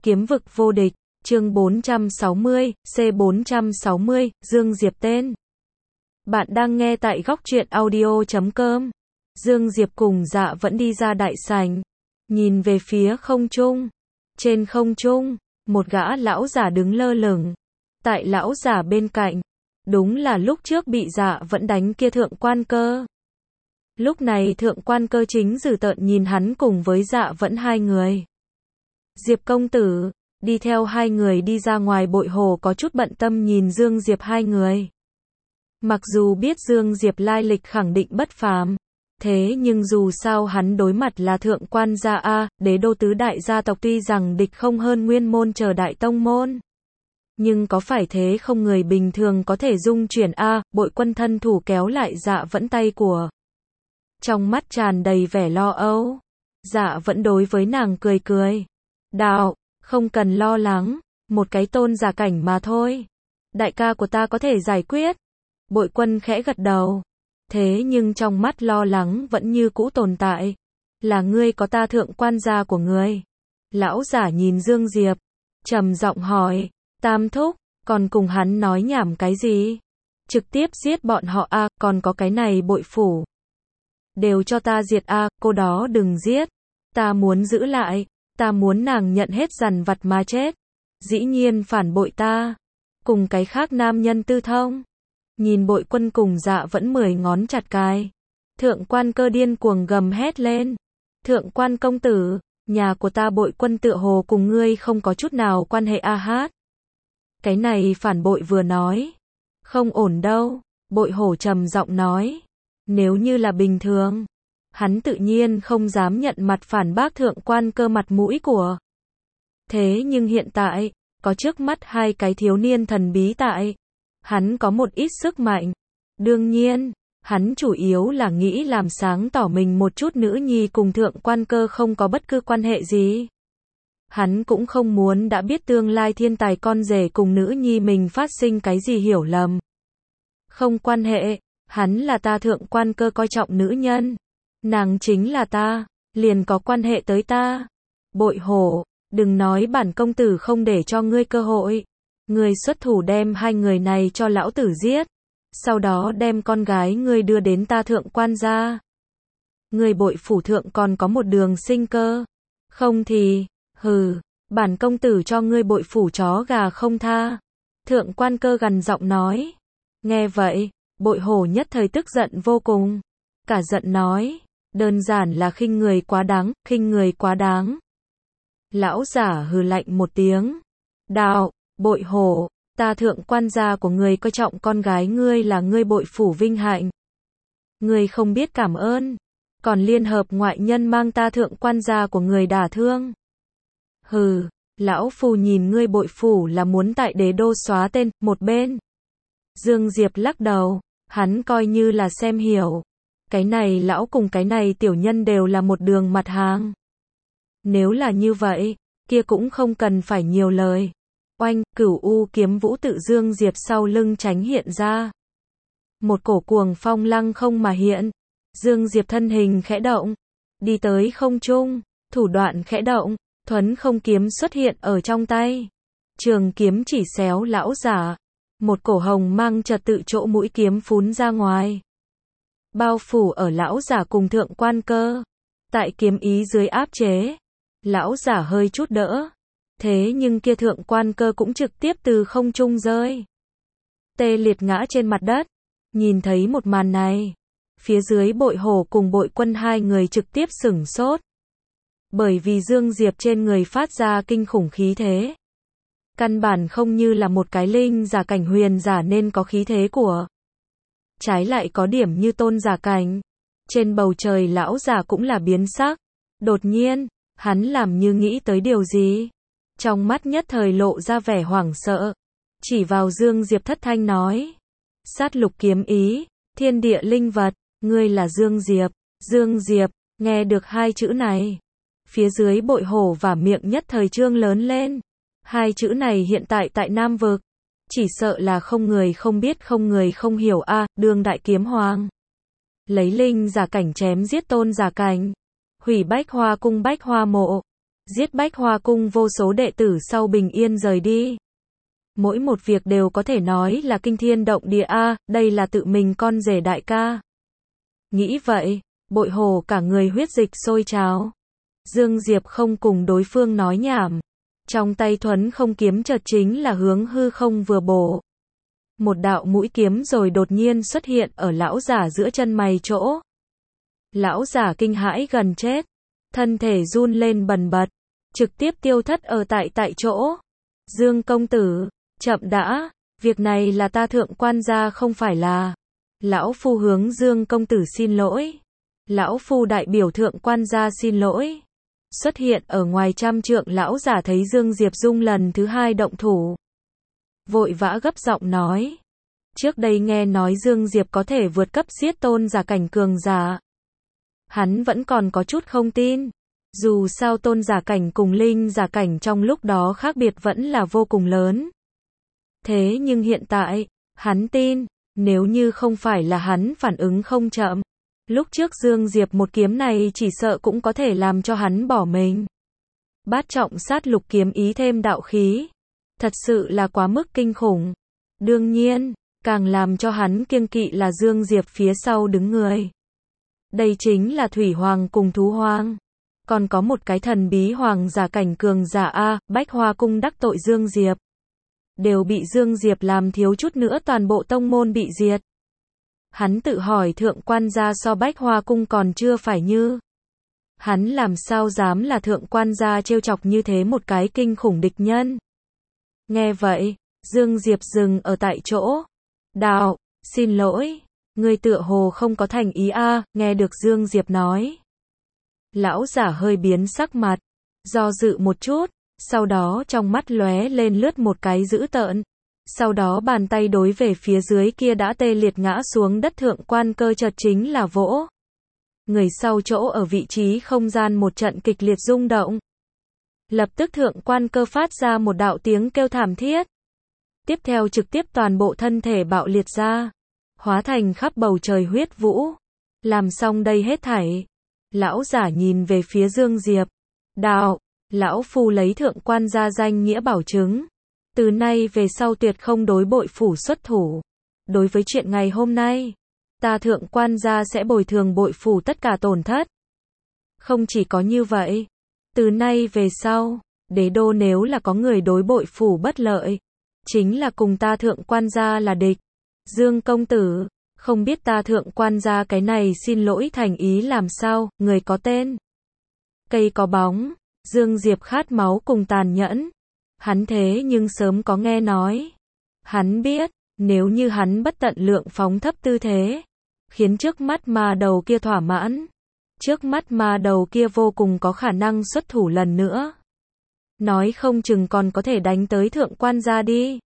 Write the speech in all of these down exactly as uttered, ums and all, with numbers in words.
Kiếm vực vô địch, chương bốn trăm sáu mươi, C bốn trăm sáu mươi, Dương Diệp tên. Bạn đang nghe tại góc truyện audio chấm com. Dương Diệp cùng Dạ vẫn đi ra đại sảnh, nhìn về phía không trung. Trên không trung, một gã lão giả đứng lơ lửng. Tại lão giả bên cạnh, đúng là lúc trước bị Dạ vẫn đánh kia Thượng Quan Cơ. Lúc này Thượng Quan Cơ chính dữ tợn nhìn hắn cùng với Dạ vẫn hai người. Diệp công tử, đi theo hai người đi ra ngoài Bội Hồ có chút bận tâm nhìn Dương Diệp hai người. Mặc dù biết Dương Diệp lai lịch khẳng định bất phàm, thế nhưng dù sao hắn đối mặt là Thượng Quan gia a, đế đô tứ đại gia tộc tuy rằng địch không hơn Nguyên môn chờ đại tông môn. Nhưng có phải thế không người bình thường có thể dung chuyển a, Bội Quân thân thủ kéo lại Dạ vẫn tay của. Trong mắt tràn đầy vẻ lo âu, Dạ vẫn đối với nàng cười cười. Đạo, không cần lo lắng, một cái tôn giả cảnh mà thôi. Đại ca của ta có thể giải quyết. Bội Quân khẽ gật đầu. Thế nhưng trong mắt lo lắng vẫn như cũ tồn tại. Là ngươi có ta Thượng Quan gia của ngươi. Lão giả nhìn Dương Diệp, trầm giọng hỏi, Tam thúc, còn cùng hắn nói nhảm cái gì? Trực tiếp giết bọn họ a, à, còn có cái này Bội phủ. Đều cho ta diệt a, à, cô đó đừng giết. Ta muốn giữ lại. Ta muốn nàng nhận hết dằn vặt mà chết. Dĩ nhiên phản bội ta. Cùng cái khác nam nhân tư thông. Nhìn Bội Quân cùng Dạ vẫn mười ngón chặt cài. Thượng Quan Cơ điên cuồng gầm hét lên. Thượng Quan công tử, nhà của ta Bội Quân tựa hồ cùng ngươi không có chút nào quan hệ a hát. Cái này phản bội vừa nói. Không ổn đâu, Bội Hổ trầm giọng nói. Nếu như là bình thường, hắn tự nhiên không dám nhận mặt phản bác Thượng Quan Cơ mặt mũi của. Thế nhưng hiện tại, có trước mắt hai cái thiếu niên thần bí tại. Hắn có một ít sức mạnh. Đương nhiên, hắn chủ yếu là nghĩ làm sáng tỏ mình một chút nữ nhi cùng Thượng Quan Cơ không có bất cứ quan hệ gì. Hắn cũng không muốn đã biết tương lai thiên tài con rể cùng nữ nhi mình phát sinh cái gì hiểu lầm. Không quan hệ, hắn là ta Thượng Quan Cơ coi trọng nữ nhân. Nàng chính là ta, liền có quan hệ tới ta. Bội Hổ, đừng nói bản công tử không để cho ngươi cơ hội. Ngươi xuất thủ đem hai người này cho lão tử giết. Sau đó đem con gái ngươi đưa đến ta Thượng Quan gia. Ngươi Bội phủ thượng còn có một đường sinh cơ. Không thì, hừ, bản công tử cho ngươi Bội phủ chó gà không tha. Thượng Quan Cơ gằn giọng nói. Nghe vậy, Bội Hổ nhất thời tức giận vô cùng. Cả giận nói. Đơn giản là khinh người quá đáng, khinh người quá đáng. Lão giả hừ lạnh một tiếng. Đạo, Bội Hổ, ta Thượng Quan gia của ngươi coi trọng con gái ngươi là ngươi Bội phủ vinh hạnh. Ngươi không biết cảm ơn, còn liên hợp ngoại nhân mang ta Thượng Quan gia của ngươi đả thương. Hừ, lão phu nhìn ngươi Bội phủ là muốn tại đế đô xóa tên, một bên. Dương Diệp lắc đầu, hắn coi như là xem hiểu. Cái này lão cùng cái này tiểu nhân đều là một đường mặt hàng. Nếu là như vậy, kia cũng không cần phải nhiều lời. Oanh, Cửu U kiếm vũ tự Dương Diệp sau lưng tránh hiện ra. Một cổ cuồng phong lăng không mà hiện. Dương Diệp thân hình khẽ động, đi tới không trung, thủ đoạn khẽ động, thuấn không kiếm xuất hiện ở trong tay. Trường kiếm chỉ xéo lão giả. Một cổ hồng mang trật tự chỗ mũi kiếm phún ra ngoài. Bao phủ ở lão giả cùng Thượng Quan Cơ. Tại kiếm ý dưới áp chế, lão giả hơi chút đỡ. Thế nhưng kia Thượng Quan Cơ cũng trực tiếp từ không trung rơi. Tê liệt ngã trên mặt đất. Nhìn thấy một màn này, phía dưới Bội Hổ cùng Bội Quân hai người trực tiếp sửng sốt. Bởi vì Dương Diệp trên người phát ra kinh khủng khí thế. Căn bản không như là một cái linh giả cảnh huyền giả nên có khí thế của. Trái lại có điểm như tôn giả cảnh. Trên bầu trời lão giả cũng là biến sắc. Đột nhiên, hắn làm như nghĩ tới điều gì. Trong mắt nhất thời lộ ra vẻ hoảng sợ. Chỉ vào Dương Diệp thất thanh nói. Sát lục kiếm ý, thiên địa linh vật, ngươi là Dương Diệp. Dương Diệp, nghe được hai chữ này. Phía dưới Bội Hổ và miệng nhất thời trương lớn lên. Hai chữ này hiện tại tại Nam Vực. Chỉ sợ là không người không biết không người không hiểu a, à, đương đại kiếm hoàng. Lấy linh giả cảnh chém giết tôn giả cảnh. Hủy Bách Hoa cung Bách Hoa mộ. giết Bách Hoa Cung vô số đệ tử sau bình yên rời đi. Mỗi một việc đều có thể nói là kinh thiên động địa a, đây là tự mình con rể đại ca. Nghĩ vậy, Bội Hổ cả người huyết dịch sôi trào. Dương Diệp không cùng đối phương nói nhảm. Trong tay thuấn không kiếm chợt chính là hướng hư không vừa bổ. Một đạo mũi kiếm rồi đột nhiên xuất hiện ở lão giả giữa chân mày chỗ. Lão giả kinh hãi gần chết. Thân thể run lên bần bật. Trực tiếp tiêu thất ở tại tại chỗ. Dương công tử, chậm đã. Việc này là ta thượng quan gia không phải là. Lão phu hướng Dương công tử xin lỗi. Lão phu đại biểu thượng quan gia xin lỗi. Xuất hiện ở ngoài trăm trượng lão giả thấy Dương Diệp Dung lần thứ hai động thủ. Vội vã gấp giọng nói. Trước đây nghe nói Dương Diệp có thể vượt cấp giết tôn giả cảnh cường giả. Hắn vẫn còn có chút không tin. Dù sao tôn giả cảnh cùng linh giả cảnh trong lúc đó khác biệt vẫn là vô cùng lớn. Thế nhưng hiện tại, hắn tin, nếu như không phải là hắn phản ứng không chậm. Lúc trước Dương Diệp một kiếm này chỉ sợ cũng có thể làm cho hắn bỏ mình. Bát trọng sát lục kiếm ý thêm đạo khí. Thật sự là quá mức kinh khủng. Đương nhiên, càng làm cho hắn kiêng kỵ là Dương Diệp phía sau đứng người. Đây chính là Thủy Hoàng cùng Thú Hoàng. Còn có một cái thần bí hoàng giả cảnh cường giả A, Bách Hoa Cung đắc tội Dương Diệp. Đều bị Dương Diệp làm thiếu chút nữa toàn bộ tông môn bị diệt. Hắn tự hỏi thượng quan gia so Bách Hoa Cung còn chưa phải như. Hắn làm sao dám là thượng quan gia trêu chọc như thế một cái kinh khủng địch nhân. Nghe vậy, Dương Diệp dừng ở tại chỗ. Đạo, xin lỗi, người tựa hồ không có thành ý a, nghe được Dương Diệp nói. Lão giả hơi biến sắc mặt, do dự một chút, sau đó trong mắt lóe lên lướt một cái dữ tợn. Sau đó bàn tay đối về phía dưới kia đã tê liệt ngã xuống đất thượng quan cơ chợt chính là vỗ. Người sau chỗ ở vị trí không gian một trận kịch liệt rung động. Lập tức thượng quan cơ phát ra một đạo tiếng kêu thảm thiết. Tiếp theo trực tiếp toàn bộ thân thể bạo liệt ra. Hóa thành khắp bầu trời huyết vũ. Làm xong đây hết thảy. Lão giả nhìn về phía Dương Diệp. Đạo, lão phu lấy thượng quan gia danh nghĩa bảo chứng. Từ nay về sau tuyệt không đối bội phủ xuất thủ. Đối với chuyện ngày hôm nay, ta thượng quan gia sẽ bồi thường bội phủ tất cả tổn thất. Không chỉ có như vậy, từ nay về sau, đế đô nếu là có người đối bội phủ bất lợi, chính là cùng ta thượng quan gia là địch. Dương công tử, không biết ta thượng quan gia cái này xin lỗi thành ý làm sao, người có tên. Cây có bóng, Dương Diệp khát máu cùng tàn nhẫn. Hắn thế nhưng sớm có nghe nói. Hắn biết, nếu như hắn bất tận lượng phóng thấp tư thế, khiến trước mắt ma đầu kia thỏa mãn. Trước mắt ma đầu kia vô cùng có khả năng xuất thủ lần nữa. Nói không chừng còn có thể đánh tới thượng quan gia đi.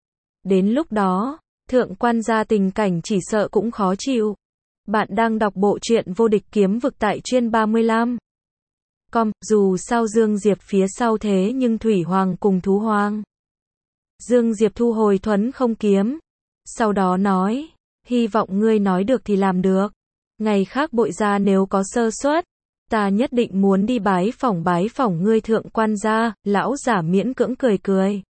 Đến lúc đó, thượng quan gia tình cảnh chỉ sợ cũng khó chịu. Bạn đang đọc bộ truyện Vô Địch Kiếm Vực tại chuyên ba mươi lăm. Com, dù sao Dương Diệp phía sau thế nhưng Thủy Hoàng cùng Thú Hoàng. Dương Diệp thu hồi thuấn không kiếm. Sau đó nói, hy vọng ngươi nói được thì làm được. Ngày khác bội gia nếu có sơ suất, ta nhất định muốn đi bái phỏng bái phỏng ngươi thượng quan gia. Lão giả miễn cưỡng cười cười.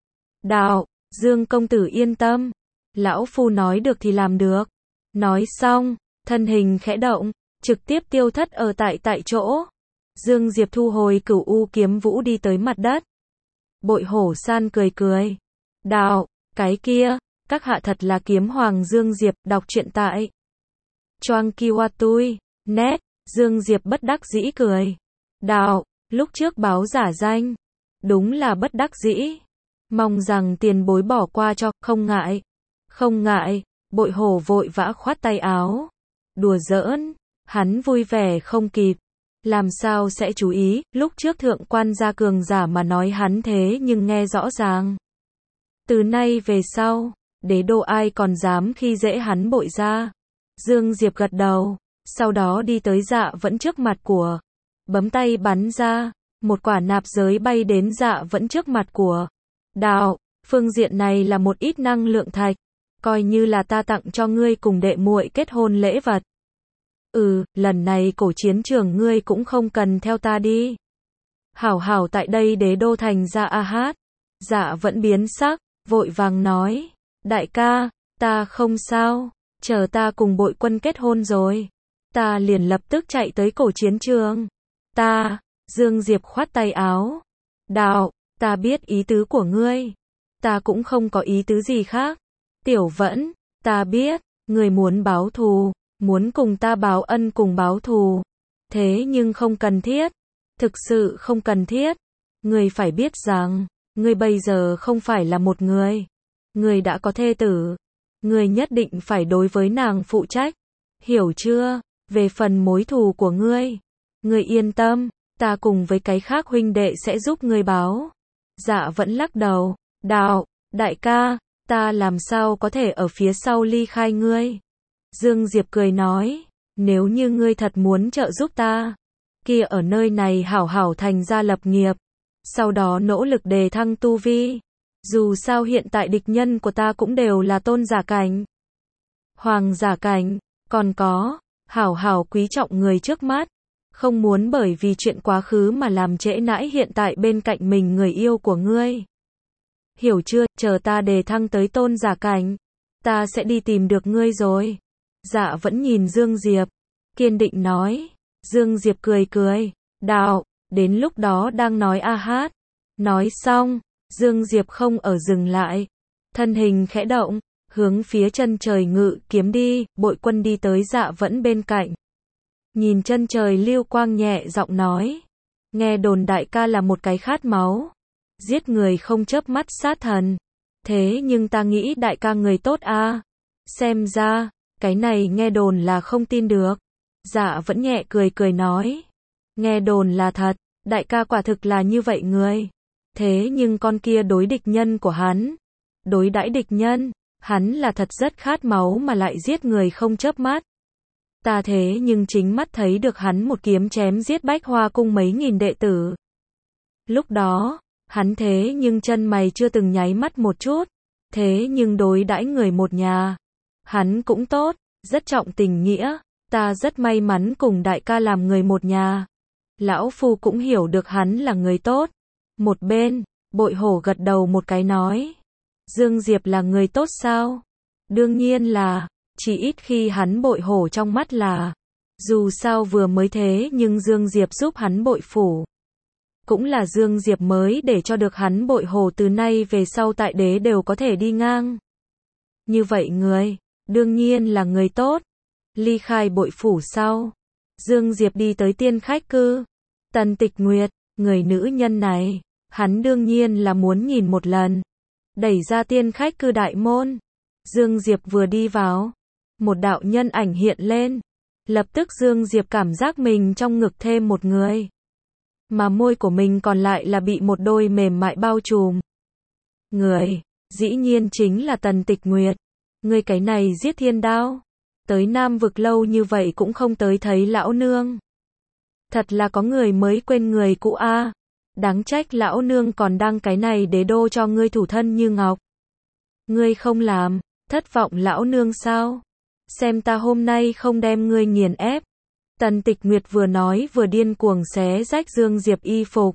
Đạo, Dương công tử yên tâm. Lão phu nói được thì làm được. Nói xong, thân hình khẽ động, trực tiếp tiêu thất ở tại tại chỗ. Dương Diệp thu hồi cửu u kiếm vũ đi tới mặt đất. Bội Hổ san cười cười. Đạo, cái kia, các hạ thật là kiếm hoàng Dương Diệp, đọc truyện tại Choang Kiwatui, net, Dương Diệp bất đắc dĩ cười. Đạo, lúc trước báo giả danh, đúng là bất đắc dĩ. Mong rằng tiền bối bỏ qua cho, không ngại. Không ngại, Bội Hổ vội vã khoát tay áo. Đùa giỡn, hắn vui vẻ không kịp. Làm sao sẽ chú ý, lúc trước thượng quan gia cường giả mà nói hắn thế nhưng nghe rõ ràng. Từ nay về sau, đế đô ai còn dám khi dễ hắn bội gia. Dương Diệp gật đầu, sau đó đi tới Dạ Vẫn trước mặt của. Bấm tay bắn ra, một quả nạp giới bay đến Dạ Vẫn trước mặt của. Đạo, phương diện này là một ít năng lượng thạch, coi như là ta tặng cho ngươi cùng đệ muội kết hôn lễ vật. Ừ, lần này cổ chiến trường ngươi cũng không cần theo ta đi. Hảo hảo tại đây đế đô thành ra a hát. Dạ vẫn biến sắc, vội vàng nói, đại ca, ta không sao, chờ ta cùng Bội Quân kết hôn rồi, ta liền lập tức chạy tới cổ chiến trường. Ta, Dương Diệp khoát tay áo, đạo, ta biết ý tứ của ngươi, ta cũng không có ý tứ gì khác. Tiểu Vẫn, ta biết, ngươi muốn báo thù, muốn cùng ta báo ân cùng báo thù, thế nhưng không cần thiết, thực sự không cần thiết. Ngươi phải biết rằng, ngươi bây giờ không phải là một người, ngươi đã có thê tử, ngươi nhất định phải đối với nàng phụ trách, hiểu chưa? Về phần mối thù của ngươi, ngươi yên tâm, ta cùng với cái khác huynh đệ sẽ giúp ngươi báo. Dạ vẫn lắc đầu, đạo, đại ca, ta làm sao có thể ở phía sau ly khai ngươi. Dương Diệp cười nói, nếu như ngươi thật muốn trợ giúp ta, kia ở nơi này hảo hảo thành gia lập nghiệp, sau đó nỗ lực đề thăng tu vi. Dù sao hiện tại địch nhân của ta cũng đều là tôn giả cảnh, hoàng giả cảnh, còn có, hảo hảo quý trọng người trước mắt, không muốn bởi vì chuyện quá khứ mà làm trễ nãi hiện tại bên cạnh mình người yêu của ngươi. Hiểu chưa, chờ ta đề thăng tới tôn giả cảnh, ta sẽ đi tìm được ngươi rồi. Dạ vẫn nhìn Dương Diệp, kiên định nói. Dương Diệp cười cười, đạo, đến lúc đó đang nói a hát. Nói xong, Dương Diệp không ở dừng lại, thân hình khẽ động, hướng phía chân trời ngự kiếm đi. Bội Quân đi tới Dạ vẫn bên cạnh, nhìn chân trời lưu quang nhẹ giọng nói, nghe đồn đại ca là một cái khát máu, giết người không chớp mắt sát thần, thế nhưng ta nghĩ đại ca người tốt a. Xem ra, cái này nghe đồn là không tin được. Dạ vẫn nhẹ cười cười nói, nghe đồn là thật, đại ca quả thực là như vậy người. Thế nhưng con kia đối địch nhân của hắn, đối đãi địch nhân, hắn là thật rất khát máu mà lại giết người không chớp mắt. Ta thế nhưng chính mắt thấy được hắn một kiếm chém giết Bách Hoa cung mấy nghìn đệ tử. Lúc đó, hắn thế nhưng chân mày chưa từng nháy mắt một chút, thế nhưng đối đãi người một nhà, hắn cũng tốt, rất trọng tình nghĩa, ta rất may mắn cùng đại ca làm người một nhà. Lão phu cũng hiểu được hắn là người tốt. Một bên, Bội Hổ gật đầu một cái nói, Dương Diệp là người tốt sao? Đương nhiên là, chỉ ít khi hắn Bội Hổ trong mắt là, dù sao vừa mới thế nhưng Dương Diệp giúp hắn bội phủ. Cũng là Dương Diệp mới để cho được hắn Bội Hổ từ nay về sau tại đế đều có thể đi ngang. Như vậy người, đương nhiên là người tốt. Ly khai bội phủ sau, Dương Diệp đi tới tiên khách cư. Tần Tịch Nguyệt, người nữ nhân này, hắn đương nhiên là muốn nhìn một lần. Đẩy ra tiên khách cư đại môn, Dương Diệp vừa đi vào, một đạo nhân ảnh hiện lên. Lập tức Dương Diệp cảm giác mình trong ngực thêm một người, mà môi của mình còn lại là bị một đôi mềm mại bao trùm. Người, dĩ nhiên chính là Tần Tịch Nguyệt. Người cái này giết thiên đao, tới Nam vực lâu như vậy cũng không tới thấy lão nương. Thật là có người mới quên người cũ a. À. Đáng trách lão nương còn đăng cái này đế đô cho ngươi thủ thân như ngọc. Ngươi không làm, thất vọng lão nương sao? Xem ta hôm nay không đem ngươi nghiền ép. Tần Tịch Nguyệt vừa nói vừa điên cuồng xé rách Dương Diệp y phục.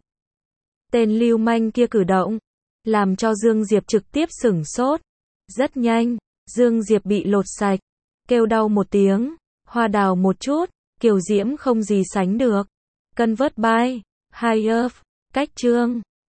Tên lưu manh kia cử động, làm cho Dương Diệp trực tiếp sửng sốt. Rất nhanh, Dương Diệp bị lột sạch, kêu đau một tiếng, hoa đào một chút, kiều diễm không gì sánh được. Convert by, high up, cách chương.